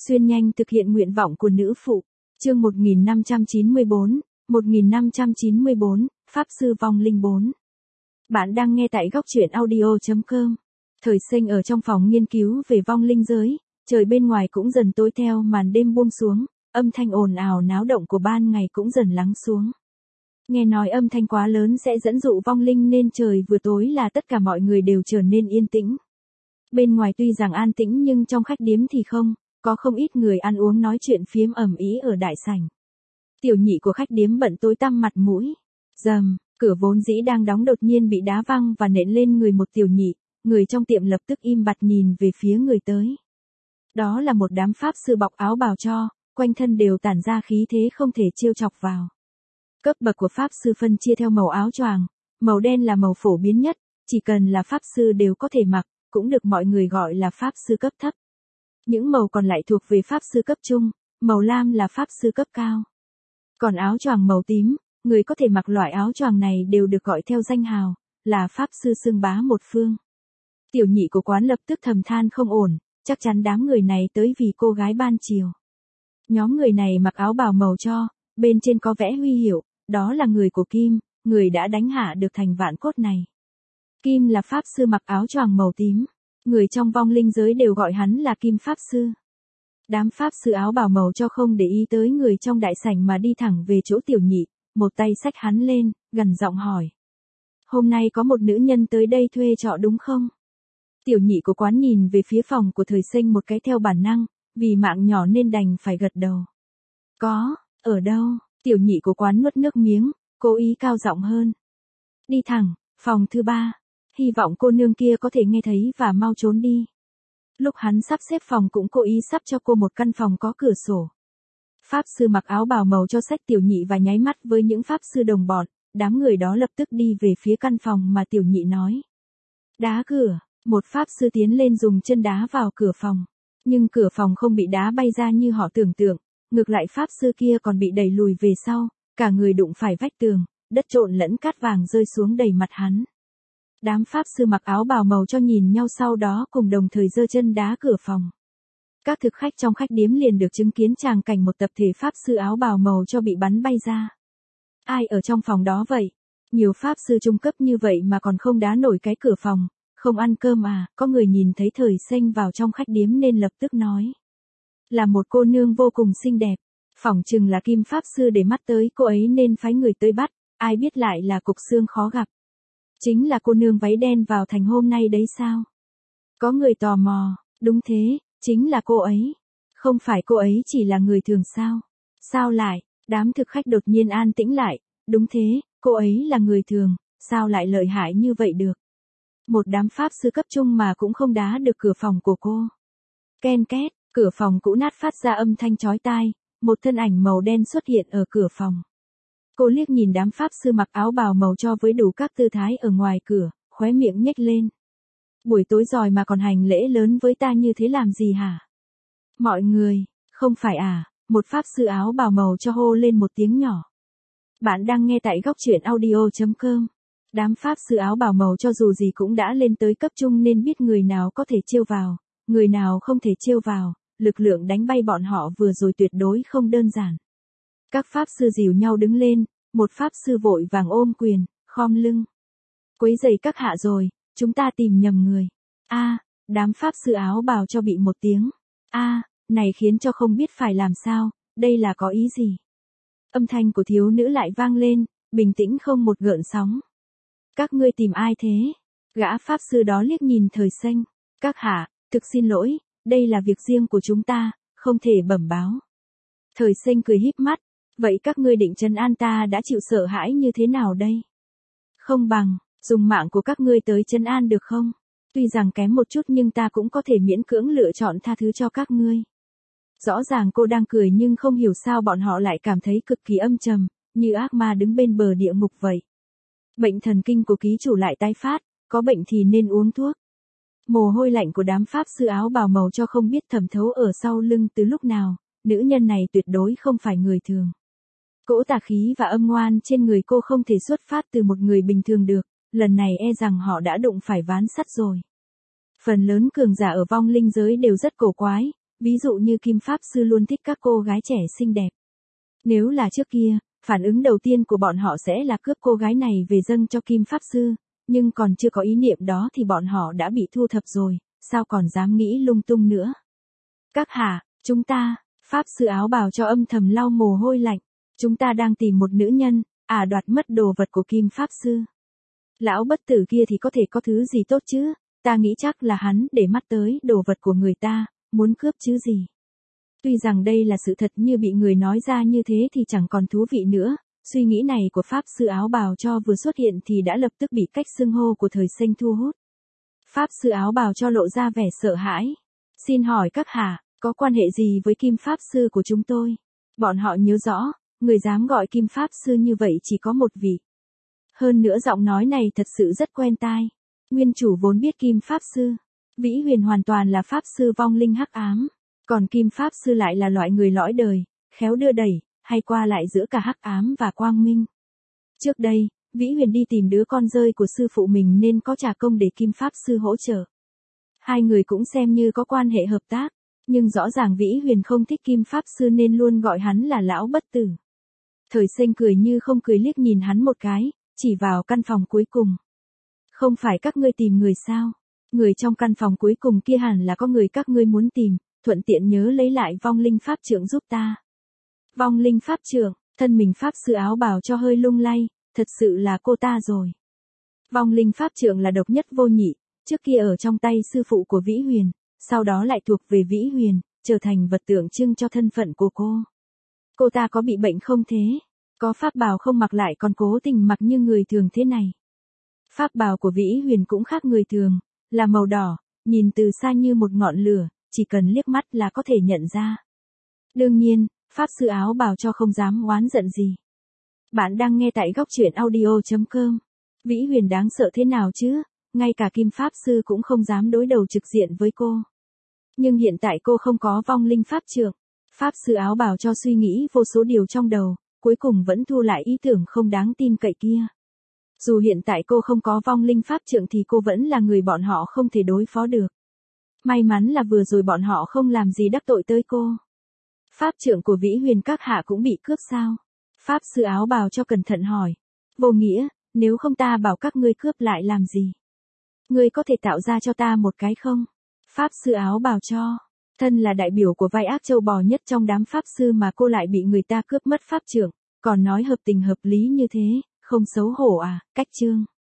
Xuyên nhanh thực hiện nguyện vọng của nữ phụ. Chương 1594, Pháp sư vong linh 4. Bạn đang nghe tại góc truyện audio.com. Thời sinh ở trong phòng nghiên cứu về vong linh giới, trời bên ngoài cũng dần tối theo màn đêm buông xuống, âm thanh ồn ào náo động của ban ngày cũng dần lắng xuống. Nghe nói âm thanh quá lớn sẽ dẫn dụ vong linh nên trời vừa tối là tất cả mọi người đều trở nên yên tĩnh. Bên ngoài tuy rằng an tĩnh nhưng trong khách điếm thì không, có không ít người ăn uống nói chuyện phiếm ầm ĩ ở đại sảnh. Tiểu nhị của khách điếm bận tối tăm mặt mũi. Rầm, cửa vốn dĩ đang đóng đột nhiên bị đá văng và nện lên người một tiểu nhị, người trong tiệm lập tức im bặt nhìn về phía người tới. Đó là một đám pháp sư bọc áo bào cho, quanh thân đều tản ra khí thế không thể trêu chọc vào. Cấp bậc của pháp sư phân chia theo màu áo choàng, màu đen là màu phổ biến nhất, chỉ cần là pháp sư đều có thể mặc, cũng được mọi người gọi là pháp sư cấp thấp. Những màu còn lại thuộc về pháp sư cấp trung, màu lam là pháp sư cấp cao. Còn áo choàng màu tím, người có thể mặc loại áo choàng này đều được gọi theo danh hào, là pháp sư xưng bá một phương. Tiểu nhị của quán lập tức thầm than không ổn, chắc chắn đám người này tới vì cô gái ban chiều. Nhóm người này mặc áo bào màu cho, bên trên có vẽ huy hiệu, đó là người của Kim, người đã đánh hạ được thành vạn cốt này. Kim là pháp sư mặc áo choàng màu tím, người trong vong linh giới đều gọi hắn là Kim pháp sư. Đám pháp sư áo bào màu cho không để ý tới người trong đại sảnh mà đi thẳng về chỗ tiểu nhị, một tay xách hắn lên, gần giọng hỏi. Hôm nay có một nữ nhân tới đây thuê trọ đúng không? Tiểu nhị của quán nhìn về phía phòng của thời sinh một cái theo bản năng, vì mạng nhỏ nên đành phải gật đầu. Có, ở đâu? Tiểu nhị của quán nuốt nước miếng, cố ý cao giọng hơn. Đi thẳng, phòng thứ 3. Hy vọng cô nương kia có thể nghe thấy và mau trốn đi. Lúc hắn sắp xếp phòng cũng cố ý sắp cho cô một căn phòng có cửa sổ. Pháp sư mặc áo bào màu cho xách tiểu nhị và nháy mắt với những pháp sư đồng bọn, đám người đó lập tức đi về phía căn phòng mà tiểu nhị nói. Đá cửa, một pháp sư tiến lên dùng chân đá vào cửa phòng. Nhưng cửa phòng không bị đá bay ra như họ tưởng tượng, ngược lại pháp sư kia còn bị đẩy lùi về sau, cả người đụng phải vách tường, đất trộn lẫn cát vàng rơi xuống đầy mặt hắn. Đám pháp sư mặc áo bào màu cho nhìn nhau sau đó cùng đồng thời giơ chân đá cửa phòng. Các thực khách trong khách điếm liền được chứng kiến tràng cảnh một tập thể pháp sư áo bào màu cho bị bắn bay ra. Ai ở trong phòng đó vậy? Nhiều pháp sư trung cấp như vậy mà còn không đá nổi cái cửa phòng, không ăn cơm à? Có người nhìn thấy thời sinh vào trong khách điếm nên lập tức nói. Là một cô nương vô cùng xinh đẹp, phỏng chừng là Kim pháp sư để mắt tới cô ấy nên phái người tới bắt, ai biết lại là cục xương khó gặp. Chính là cô nương váy đen vào thành hôm nay đấy sao? Có người tò mò, đúng thế, chính là cô ấy. Không phải cô ấy chỉ là người thường sao? Sao lại? Đám thực khách đột nhiên an tĩnh lại, đúng thế, cô ấy là người thường, sao lại lợi hại như vậy được? Một đám pháp sư cấp trung mà cũng không đá được cửa phòng của cô. Ken két, cửa phòng cũ nát phát ra âm thanh chói tai, một thân ảnh màu đen xuất hiện ở cửa phòng. Cô liếc nhìn đám pháp sư mặc áo bào màu cho với đủ các tư thái ở ngoài cửa, khóe miệng nhếch lên. Buổi tối rồi mà còn hành lễ lớn với ta như thế làm gì hả? Mọi người, không phải à? Một pháp sư áo bào màu cho hô lên một tiếng nhỏ. Bạn đang nghe tại góc truyện audio.com. Đám pháp sư áo bào màu cho dù gì cũng đã lên tới cấp trung nên biết người nào có thể trêu vào, người nào không thể trêu vào, lực lượng đánh bay bọn họ vừa rồi tuyệt đối không đơn giản. Các pháp sư dìu nhau đứng lên, một pháp sư vội vàng ôm quyền, khom lưng. Quấy rầy các hạ rồi, chúng ta tìm nhầm người. Đám pháp sư áo bào cho bị một tiếng. Này khiến cho không biết phải làm sao, đây là có ý gì? Âm thanh của thiếu nữ lại vang lên, bình tĩnh không một gợn sóng. Các ngươi tìm ai thế? Gã pháp sư đó liếc nhìn thời sinh. Các hạ, thực xin lỗi, đây là việc riêng của chúng ta, không thể bẩm báo. Thời sinh cười híp mắt. Vậy các ngươi định trấn an ta đã chịu sợ hãi như thế nào đây? Không bằng, dùng mạng của các ngươi tới trấn an được không? Tuy rằng kém một chút nhưng ta cũng có thể miễn cưỡng lựa chọn tha thứ cho các ngươi. Rõ ràng cô đang cười nhưng không hiểu sao bọn họ lại cảm thấy cực kỳ âm trầm, như ác ma đứng bên bờ địa ngục vậy. Bệnh thần kinh của ký chủ lại tái phát, có bệnh thì nên uống thuốc. Mồ hôi lạnh của đám pháp sư áo bào màu cho không biết thẩm thấu ở sau lưng từ lúc nào, nữ nhân này tuyệt đối không phải người thường. Cỗ tà khí và âm ngoan trên người cô không thể xuất phát từ một người bình thường được, lần này e rằng họ đã đụng phải ván sắt rồi. Phần lớn cường giả ở vong linh giới đều rất cổ quái, Ví dụ như Kim Pháp Sư luôn thích các cô gái trẻ xinh đẹp. Nếu là trước kia, phản ứng đầu tiên của bọn họ sẽ là cướp cô gái này về dâng cho Kim Pháp Sư, nhưng còn chưa có ý niệm đó thì bọn họ đã bị thu thập rồi, sao còn dám nghĩ lung tung nữa. Các hạ, chúng ta, Pháp Sư áo bào cho âm thầm lau mồ hôi lạnh, chúng ta đang tìm một nữ nhân, đoạt mất đồ vật của Kim Pháp Sư. Lão bất tử kia thì có thể có thứ gì tốt chứ, ta nghĩ chắc là hắn để mắt tới đồ vật của người ta, muốn cướp chứ gì. Tuy rằng đây là sự thật như bị người nói ra như thế thì chẳng còn thú vị nữa, suy nghĩ này của Pháp Sư áo bào cho vừa xuất hiện thì đã lập tức bị cách xưng hô của thời sinh thu hút. Pháp Sư áo bào cho lộ ra vẻ sợ hãi. Xin hỏi các hạ, có quan hệ gì với Kim Pháp Sư của chúng tôi? Bọn họ nhớ rõ, người dám gọi Kim Pháp Sư như vậy chỉ có một vị. Hơn nữa giọng nói này thật sự rất quen tai. Nguyên chủ vốn biết Kim Pháp Sư. Vĩ Huyền hoàn toàn là Pháp Sư vong linh hắc ám. Còn Kim Pháp Sư lại là loại người lõi đời, khéo đưa đẩy, hay qua lại giữa cả hắc ám và quang minh. Trước đây, Vĩ Huyền đi tìm đứa con rơi của sư phụ mình nên có trả công để Kim Pháp Sư hỗ trợ. Hai người cũng xem như có quan hệ hợp tác, nhưng rõ ràng Vĩ Huyền không thích Kim Pháp Sư nên luôn gọi hắn là lão bất tử. Thời sinh cười như không cười liếc nhìn hắn một cái, chỉ vào căn phòng cuối cùng. Không phải các ngươi tìm người sao? Người trong căn phòng cuối cùng kia hẳn là có người các ngươi muốn tìm, thuận tiện nhớ lấy lại vong linh pháp trượng giúp ta. Vong linh pháp trượng, thân mình Pháp Sư áo bào cho hơi lung lay, thật sự là cô ta rồi. Vong linh pháp trượng là độc nhất vô nhị, trước kia ở trong tay sư phụ của Vĩ Huyền, sau đó lại thuộc về Vĩ Huyền, trở thành vật tượng trưng cho thân phận của cô. Cô ta có bị bệnh không thế? Có pháp bào không mặc lại còn cố tình mặc như người thường thế này. Pháp bào của Vĩ Huyền cũng khác người thường, là màu đỏ, nhìn từ xa như một ngọn lửa, chỉ cần liếc mắt là có thể nhận ra. Đương nhiên, Pháp Sư áo bào cho không dám oán giận gì. Bạn đang nghe tại góc truyện audio.com. Vĩ Huyền đáng sợ thế nào chứ, ngay cả Kim Pháp Sư cũng không dám đối đầu trực diện với cô. Nhưng hiện tại cô không có vong linh pháp trượng. Pháp Sư áo bào cho suy nghĩ vô số điều trong đầu, cuối cùng vẫn thu lại ý tưởng không đáng tin cậy kia. Dù hiện tại cô không có vong linh pháp trượng thì cô vẫn là người bọn họ không thể đối phó được. May mắn là vừa rồi bọn họ không làm gì đắc tội tới cô. Pháp trượng của Vĩ Huyền các hạ cũng bị cướp sao? Pháp Sư áo bào cho cẩn thận hỏi. Vô nghĩa, nếu không ta bảo các ngươi cướp lại làm gì? Ngươi có thể tạo ra cho ta một cái không? Pháp Sư áo bào cho. Thân là đại biểu của vai ác châu bò nhất trong đám Pháp Sư mà cô lại bị người ta cướp mất pháp trượng, còn nói hợp tình hợp lý như thế, không xấu hổ à, cách chương.